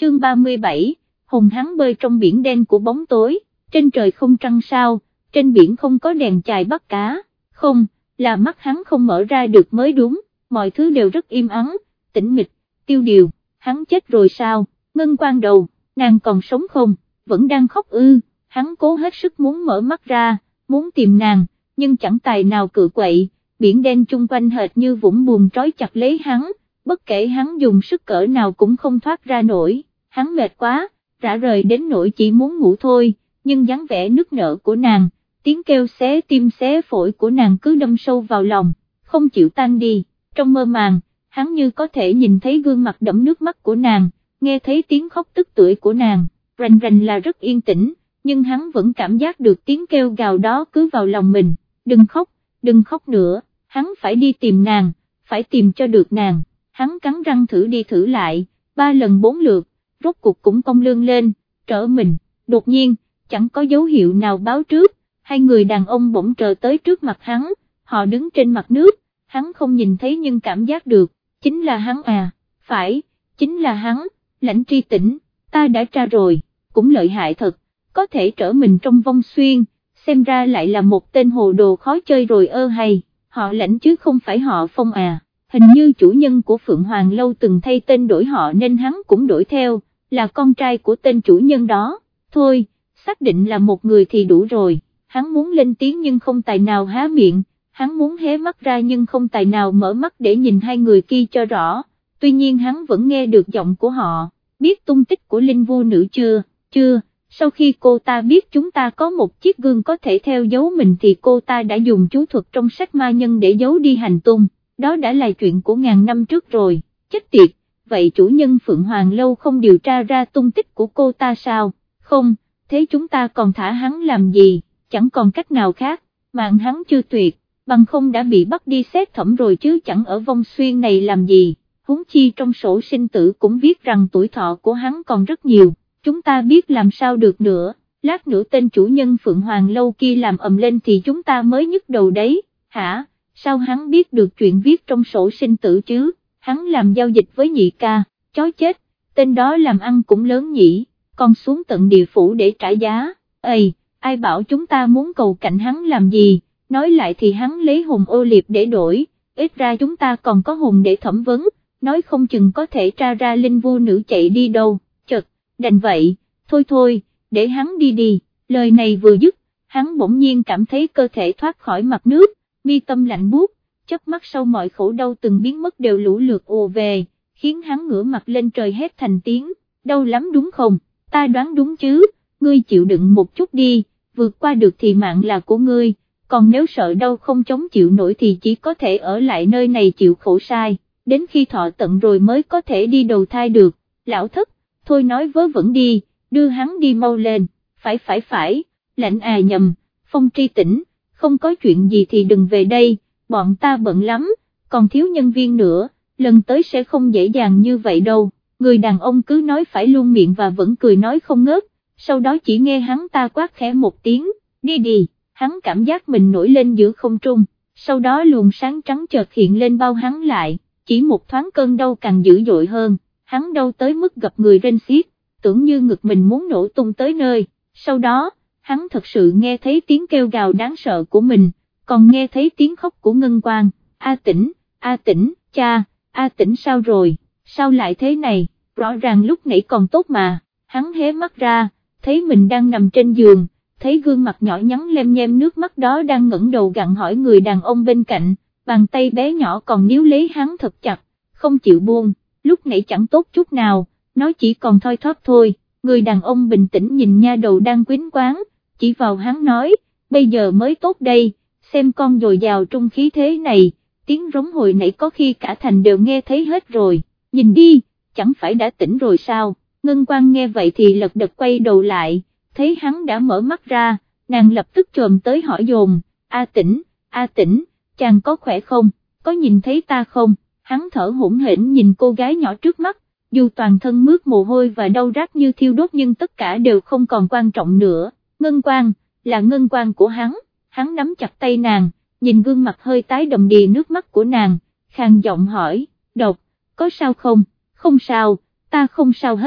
chương 37, hùng hắn bơi trong biển đen của bóng tối, trên trời không trăng sao, trên biển không có đèn chài bắt cá, không, là mắt hắn không mở ra được mới đúng, mọi thứ đều rất im ắng, tĩnh mịch, tiêu điều, hắn chết rồi sao, Ngân Quang đầu, nàng còn sống không, vẫn đang khóc ư, hắn cố hết sức muốn mở mắt ra, muốn tìm nàng, nhưng chẳng tài nào cự quậy, biển đen chung quanh hệt như vũng bùn trói chặt lấy hắn, bất kể hắn dùng sức cỡ nào cũng không thoát ra nổi, hắn mệt quá, rã rời đến nỗi chỉ muốn ngủ thôi, nhưng dáng vẻ nức nở của nàng, tiếng kêu xé tim xé phổi của nàng cứ đâm sâu vào lòng, không chịu tan đi, trong mơ màng, hắn như có thể nhìn thấy gương mặt đẫm nước mắt của nàng, nghe thấy tiếng khóc tức tưởi của nàng, rành rành là rất yên tĩnh, nhưng hắn vẫn cảm giác được tiếng kêu gào đó cứ vào lòng mình, đừng khóc nữa, hắn phải đi tìm nàng, phải tìm cho được nàng, hắn cắn răng thử đi thử lại, 3 lần 4 lượt, rốt cuộc cũng cong lưng lên, trở mình, đột nhiên, chẳng có dấu hiệu nào báo trước, hai người đàn ông bỗng trở tới trước mặt hắn, họ đứng trên mặt nước, hắn không nhìn thấy nhưng cảm giác được, chính là hắn à, phải, chính là hắn, Lãnh Tri Tĩnh, ta đã tra rồi, cũng lợi hại thật, có thể trở mình trong vong xuyên, xem ra lại là một tên hồ đồ khó chơi rồi hay, họ Lãnh chứ không phải họ Phong à, hình như chủ nhân của Phượng Hoàng Lâu từng thay tên đổi họ nên hắn cũng đổi theo, là con trai của tên chủ nhân đó, thôi, xác định là một người thì đủ rồi, hắn muốn lên tiếng nhưng không tài nào há miệng, hắn muốn hé mắt ra nhưng không tài nào mở mắt để nhìn hai người kia cho rõ, tuy nhiên hắn vẫn nghe được giọng của họ, biết tung tích của Linh Vô Nữ chưa, sau khi cô ta biết chúng ta có một chiếc gương có thể theo dấu mình thì cô ta đã dùng chú thuật trong sách ma nhân để giấu đi hành tung, đó đã là chuyện của ngàn năm trước rồi, chết tiệt, vậy chủ nhân Phượng Hoàng Lâu không điều tra ra tung tích của cô ta sao, không, thế chúng ta còn thả hắn làm gì, chẳng còn cách nào khác, mạng hắn chưa tuyệt, bằng không đã bị bắt đi xét thẩm rồi chứ chẳng ở vong xuyên này làm gì, huống chi trong sổ sinh tử cũng viết rằng tuổi thọ của hắn còn rất nhiều, chúng ta biết làm sao được nữa, lát nữa tên chủ nhân Phượng Hoàng Lâu kia làm ầm lên thì chúng ta mới nhức đầu đấy, hả, sao hắn biết được chuyện viết trong sổ sinh tử chứ, hắn làm giao dịch với Nhị ca, chó chết, tên đó làm ăn cũng lớn nhỉ, còn xuống tận địa phủ để trả giá, ai bảo chúng ta muốn cầu cạnh hắn làm gì, nói lại thì hắn lấy hồn ô liệp để đổi, ít ra chúng ta còn có hồn để thẩm vấn, nói không chừng có thể tra ra Linh Vô Nữ chạy đi đâu, chật, đành vậy, thôi, để hắn đi, lời này vừa dứt, hắn bỗng nhiên cảm thấy cơ thể thoát khỏi mặt nước, mi tâm lạnh buốt, chớp mắt sau mọi khổ đau từng biến mất đều lũ lượt ùa về, khiến hắn ngửa mặt lên trời hét thành tiếng, đau lắm đúng không, ta đoán đúng chứ, ngươi chịu đựng một chút đi, vượt qua được thì mạng là của ngươi, còn nếu sợ đau không chống chịu nổi thì chỉ có thể ở lại nơi này chịu khổ sai, đến khi thọ tận rồi mới có thể đi đầu thai được, lão thất, thôi nói vớ vẩn đi, đưa hắn đi mau lên, phải, Lãnh à nhầm, Phong Tri Tĩnh, không có chuyện gì thì đừng về đây, bọn ta bận lắm, còn thiếu nhân viên nữa, lần tới sẽ không dễ dàng như vậy đâu, người đàn ông cứ nói phải luôn miệng và vẫn cười nói không ngớt, sau đó chỉ nghe hắn ta quát khẽ một tiếng, đi, hắn cảm giác mình nổi lên giữa không trung, sau đó luồng sáng trắng chợt hiện lên bao hắn lại, chỉ một thoáng cơn đau càng dữ dội hơn, hắn đau tới mức gặp người rên xiết, tưởng như ngực mình muốn nổ tung tới nơi, sau đó, hắn thật sự nghe thấy tiếng kêu gào đáng sợ của mình, còn nghe thấy tiếng khóc của Ngân Quang, A Tĩnh, cha, A Tĩnh sao rồi, sao lại thế này, rõ ràng lúc nãy còn tốt mà, hắn hé mắt ra, thấy mình đang nằm trên giường, thấy gương mặt nhỏ nhắn lem nhem nước mắt đó đang ngẩng đầu gặng hỏi người đàn ông bên cạnh, bàn tay bé nhỏ còn níu lấy hắn thật chặt, không chịu buông, lúc nãy chẳng tốt chút nào, nó chỉ còn thoi thóp thôi, người đàn ông bình tĩnh nhìn nha đầu đang quýnh quáng, chỉ vào hắn nói, bây giờ mới tốt đây, xem con dồi dào trung khí thế này, tiếng rống hồi nãy có khi cả thành đều nghe thấy hết rồi, nhìn đi, chẳng phải đã tỉnh rồi sao, Ngân Quang nghe vậy thì lật đật quay đầu lại, thấy hắn đã mở mắt ra, nàng lập tức chồm tới hỏi dồn, A Tĩnh, chàng có khỏe không, có nhìn thấy ta không, hắn thở hổn hển nhìn cô gái nhỏ trước mắt, dù toàn thân mướt mồ hôi và đau rát như thiêu đốt nhưng tất cả đều không còn quan trọng nữa, Ngân Quang, là Ngân Quang của hắn nắm chặt tay nàng, nhìn gương mặt hơi tái đầm đìa nước mắt của nàng, khàn giọng hỏi, Độc, có sao không, không sao, ta không sao hết,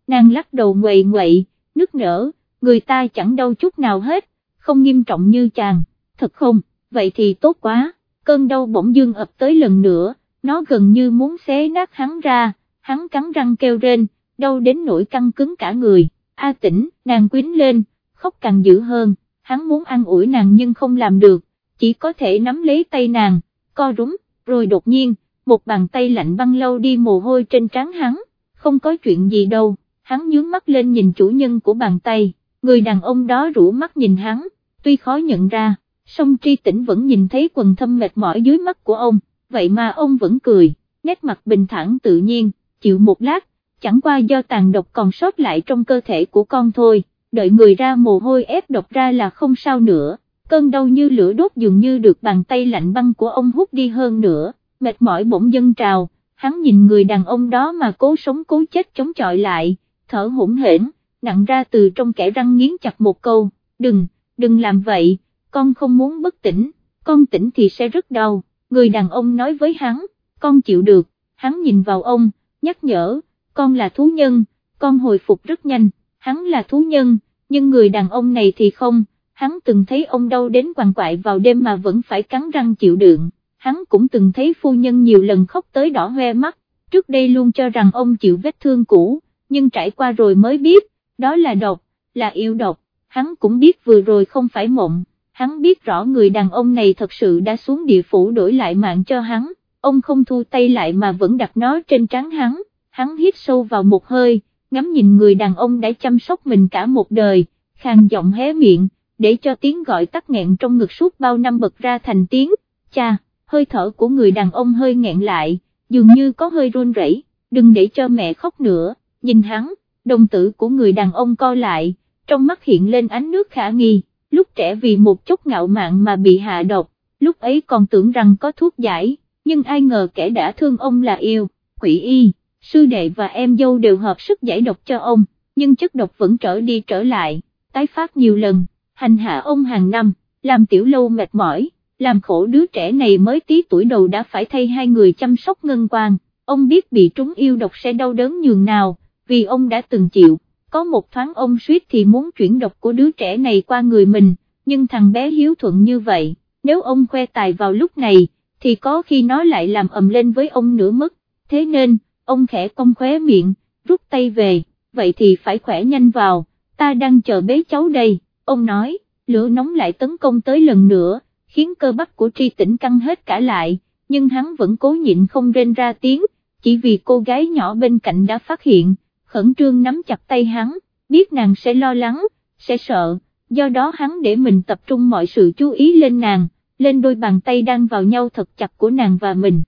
nàng lắc đầu nguậy nguậy, nức nở, người ta chẳng đau chút nào hết, không nghiêm trọng như chàng, thật không, vậy thì tốt quá, cơn đau bỗng dưng ập tới lần nữa, nó gần như muốn xé nát hắn ra, hắn cắn răng kêu rên, đau đến nỗi căng cứng cả người, A Tĩnh, nàng quýnh lên, khóc càng dữ hơn, hắn muốn an ủi nàng nhưng không làm được, chỉ có thể nắm lấy tay nàng, co rúm, rồi đột nhiên, một bàn tay lạnh băng lau đi mồ hôi trên trán hắn, không có chuyện gì đâu, hắn nhướng mắt lên nhìn chủ nhân của bàn tay, người đàn ông đó rũ mắt nhìn hắn, tuy khó nhận ra, song Tri Tĩnh vẫn nhìn thấy quần thâm mệt mỏi dưới mắt của ông, vậy mà ông vẫn cười, nét mặt bình thản tự nhiên, chịu một lát, chẳng qua do tàn độc còn sót lại trong cơ thể của con thôi, đợi người ra mồ hôi ép độc ra là không sao nữa, cơn đau như lửa đốt dường như được bàn tay lạnh băng của ông hút đi hơn nữa, mệt mỏi bỗng dâng trào, hắn nhìn người đàn ông đó mà cố sống cố chết chống chọi lại, thở hổn hển, nặng ra từ trong kẽ răng nghiến chặt một câu, đừng làm vậy, con không muốn bất tỉnh, con tỉnh thì sẽ rất đau, người đàn ông nói với hắn, con chịu được, hắn nhìn vào ông, nhắc nhở, con là thú nhân, con hồi phục rất nhanh, hắn là thú nhân, nhưng người đàn ông này thì không, hắn từng thấy ông đau đến quằn quại vào đêm mà vẫn phải cắn răng chịu đựng, hắn cũng từng thấy phu nhân nhiều lần khóc tới đỏ hoe mắt, trước đây luôn cho rằng ông chịu vết thương cũ, nhưng trải qua rồi mới biết, đó là độc, là yêu độc, hắn cũng biết vừa rồi không phải mộng, hắn biết rõ người đàn ông này thật sự đã xuống địa phủ đổi lại mạng cho hắn, ông không thu tay lại mà vẫn đặt nó trên trán hắn hít sâu vào một hơi, ngắm nhìn người đàn ông đã chăm sóc mình cả một đời, khàn giọng hé miệng, để cho tiếng gọi tắc nghẹn trong ngực suốt bao năm bật ra thành tiếng, cha, hơi thở của người đàn ông hơi nghẹn lại, dường như có hơi run rẩy, đừng để cho mẹ khóc nữa, nhìn hắn, đồng tử của người đàn ông co lại, trong mắt hiện lên ánh nước khả nghi, lúc trẻ vì một chút ngạo mạn mà bị hạ độc, lúc ấy còn tưởng rằng có thuốc giải, nhưng ai ngờ kẻ đã thương ông là yêu, quỷ y, sư đệ và em dâu đều hợp sức giải độc cho ông, nhưng chất độc vẫn trở đi trở lại, tái phát nhiều lần, hành hạ ông hàng năm, làm Tiểu Lâu mệt mỏi, làm khổ đứa trẻ này mới tí tuổi đầu đã phải thay hai người chăm sóc ngân quan, ông biết bị trúng yêu độc sẽ đau đớn nhường nào, vì ông đã từng chịu, có một thoáng ông suýt thì muốn chuyển độc của đứa trẻ này qua người mình, nhưng thằng bé hiếu thuận như vậy, nếu ông khoe tài vào lúc này, thì có khi nó lại làm ầm lên với ông nữa mất, thế nên, ông khẽ cong khóe miệng, rút tay về, vậy thì phải khỏe nhanh vào, ta đang chờ bế cháu đây, ông nói, lửa nóng lại tấn công tới lần nữa, khiến cơ bắp của Tri Tĩnh căng hết cả lại, nhưng hắn vẫn cố nhịn không rên ra tiếng, chỉ vì cô gái nhỏ bên cạnh đã phát hiện, khẩn trương nắm chặt tay hắn, biết nàng sẽ lo lắng, sẽ sợ, do đó hắn để mình tập trung mọi sự chú ý lên nàng, lên đôi bàn tay đang vào nhau thật chặt của nàng và mình,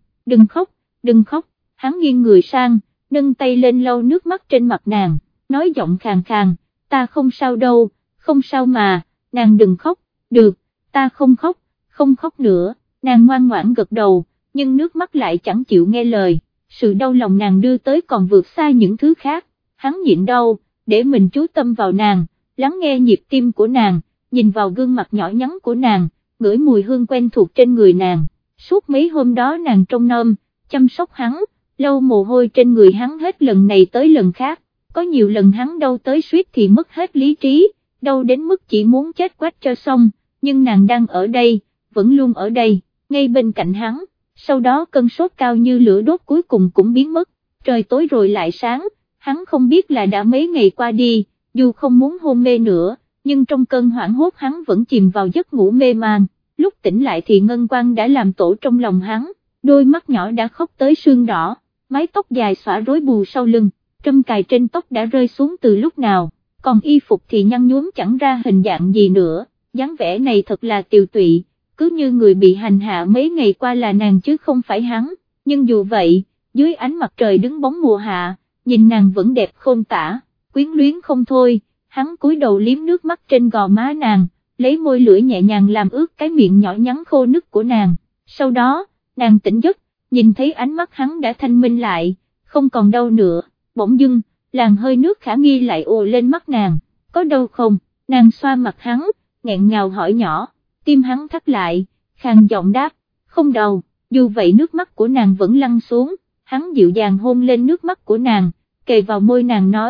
đừng khóc, hắn nghiêng người sang, nâng tay lên lau nước mắt trên mặt nàng, nói giọng khàn khàn, ta không sao đâu, không sao mà, nàng đừng khóc, được, ta không khóc nữa, nàng ngoan ngoãn gật đầu, nhưng nước mắt lại chẳng chịu nghe lời, sự đau lòng nàng đưa tới còn vượt xa những thứ khác, hắn nhịn đau, để mình chú tâm vào nàng, lắng nghe nhịp tim của nàng, nhìn vào gương mặt nhỏ nhắn của nàng, ngửi mùi hương quen thuộc trên người nàng, suốt mấy hôm đó nàng trông nom, chăm sóc hắn, lau mồ hôi trên người hắn hết lần này tới lần khác, có nhiều lần hắn đau tới suýt thì mất hết lý trí, đau đến mức chỉ muốn chết quách cho xong, nhưng nàng đang ở đây, vẫn luôn ở đây, ngay bên cạnh hắn, sau đó cơn sốt cao như lửa đốt cuối cùng cũng biến mất, trời tối rồi lại sáng, hắn không biết là đã mấy ngày qua đi, dù không muốn hôn mê nữa, nhưng trong cơn hoảng hốt hắn vẫn chìm vào giấc ngủ mê man, lúc tỉnh lại thì ngân quang đã làm tổ trong lòng hắn, đôi mắt nhỏ đã khóc tới sương đỏ, mái tóc dài xõa rối bù sau lưng, trâm cài trên tóc đã rơi xuống từ lúc nào, còn y phục thì nhăn nhuốm chẳng ra hình dạng gì nữa, dáng vẻ này thật là tiều tụy, cứ như người bị hành hạ mấy ngày qua là nàng chứ không phải hắn, nhưng dù vậy, dưới ánh mặt trời đứng bóng mùa hạ, nhìn nàng vẫn đẹp khôn tả, quyến luyến không thôi, hắn cúi đầu liếm nước mắt trên gò má nàng, lấy môi lưỡi nhẹ nhàng làm ướt cái miệng nhỏ nhắn khô nứt của nàng, sau đó, nàng tỉnh giấc, nhìn thấy ánh mắt hắn đã thanh minh lại, không còn đau nữa, bỗng dưng, làn hơi nước khả nghi lại ùa lên mắt nàng, có đau không, nàng xoa mặt hắn, nghẹn ngào hỏi nhỏ, tim hắn thắt lại, khàn giọng đáp, không đau, dù vậy nước mắt của nàng vẫn lăn xuống, hắn dịu dàng hôn lên nước mắt của nàng, kề vào môi nàng nói,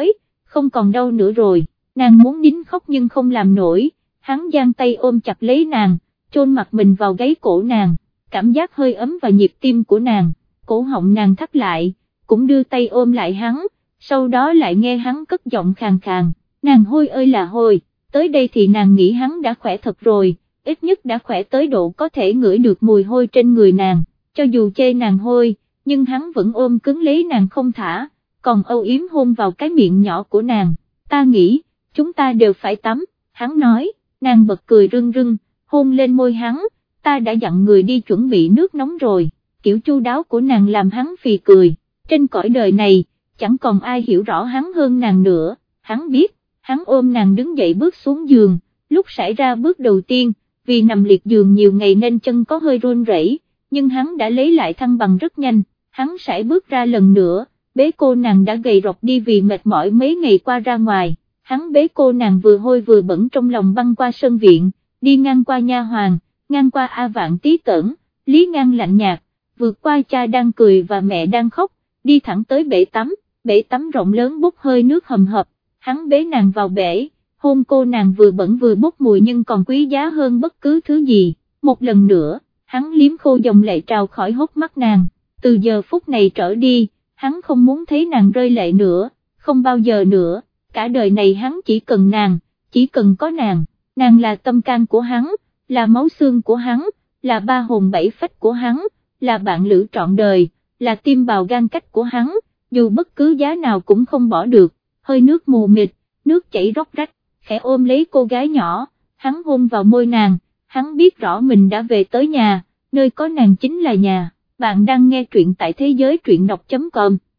không còn đau nữa rồi, nàng muốn nín khóc nhưng không làm nổi, hắn giang tay ôm chặt lấy nàng, chôn mặt mình vào gáy cổ nàng, cảm giác hơi ấm và nhịp tim của nàng, cổ họng nàng thắt lại, cũng đưa tay ôm lại hắn, sau đó lại nghe hắn cất giọng khàn khàn, nàng hôi ơi là hôi, tới đây thì nàng nghĩ hắn đã khỏe thật rồi, ít nhất đã khỏe tới độ có thể ngửi được mùi hôi trên người nàng, cho dù chê nàng hôi, nhưng hắn vẫn ôm cứng lấy nàng không thả, còn âu yếm hôn vào cái miệng nhỏ của nàng, ta nghĩ, chúng ta đều phải tắm, hắn nói, nàng bật cười rưng rưng, hôn lên môi hắn, ta đã dặn người đi chuẩn bị nước nóng rồi, kiểu chu đáo của nàng làm hắn phì cười, trên cõi đời này, chẳng còn ai hiểu rõ hắn hơn nàng nữa, hắn biết, hắn ôm nàng đứng dậy bước xuống giường, lúc xảy ra bước đầu tiên, vì nằm liệt giường nhiều ngày nên chân có hơi run rẩy, nhưng hắn đã lấy lại thăng bằng rất nhanh, hắn sải bước ra lần nữa, bế cô nàng đã gầy rộc đi vì mệt mỏi mấy ngày qua ra ngoài, hắn bế cô nàng vừa hôi vừa bẩn trong lòng băng qua sân viện, đi ngang qua nha hoàn, ngang qua A Vạn tí tởn, Lý Ngang lạnh nhạt, vượt qua cha đang cười và mẹ đang khóc, đi thẳng tới bể tắm rộng lớn bốc hơi nước hầm hập, hắn bế nàng vào bể, hôn cô nàng vừa bẩn vừa bốc mùi nhưng còn quý giá hơn bất cứ thứ gì, một lần nữa, hắn liếm khô dòng lệ trào khỏi hốc mắt nàng, từ giờ phút này trở đi, hắn không muốn thấy nàng rơi lệ nữa, không bao giờ nữa, cả đời này hắn chỉ cần nàng, chỉ cần có nàng là tâm can của hắn, là máu xương của hắn, là ba hồn bảy phách của hắn, là bạn lữ trọn đời, là tim bào gan cách của hắn, dù bất cứ giá nào cũng không bỏ được, hơi nước mù mịt, nước chảy róc rách, khẽ ôm lấy cô gái nhỏ, hắn hôn vào môi nàng, hắn biết rõ mình đã về tới nhà, nơi có nàng chính là nhà, bạn đang nghe truyện tại thế giới truyện đọc.com.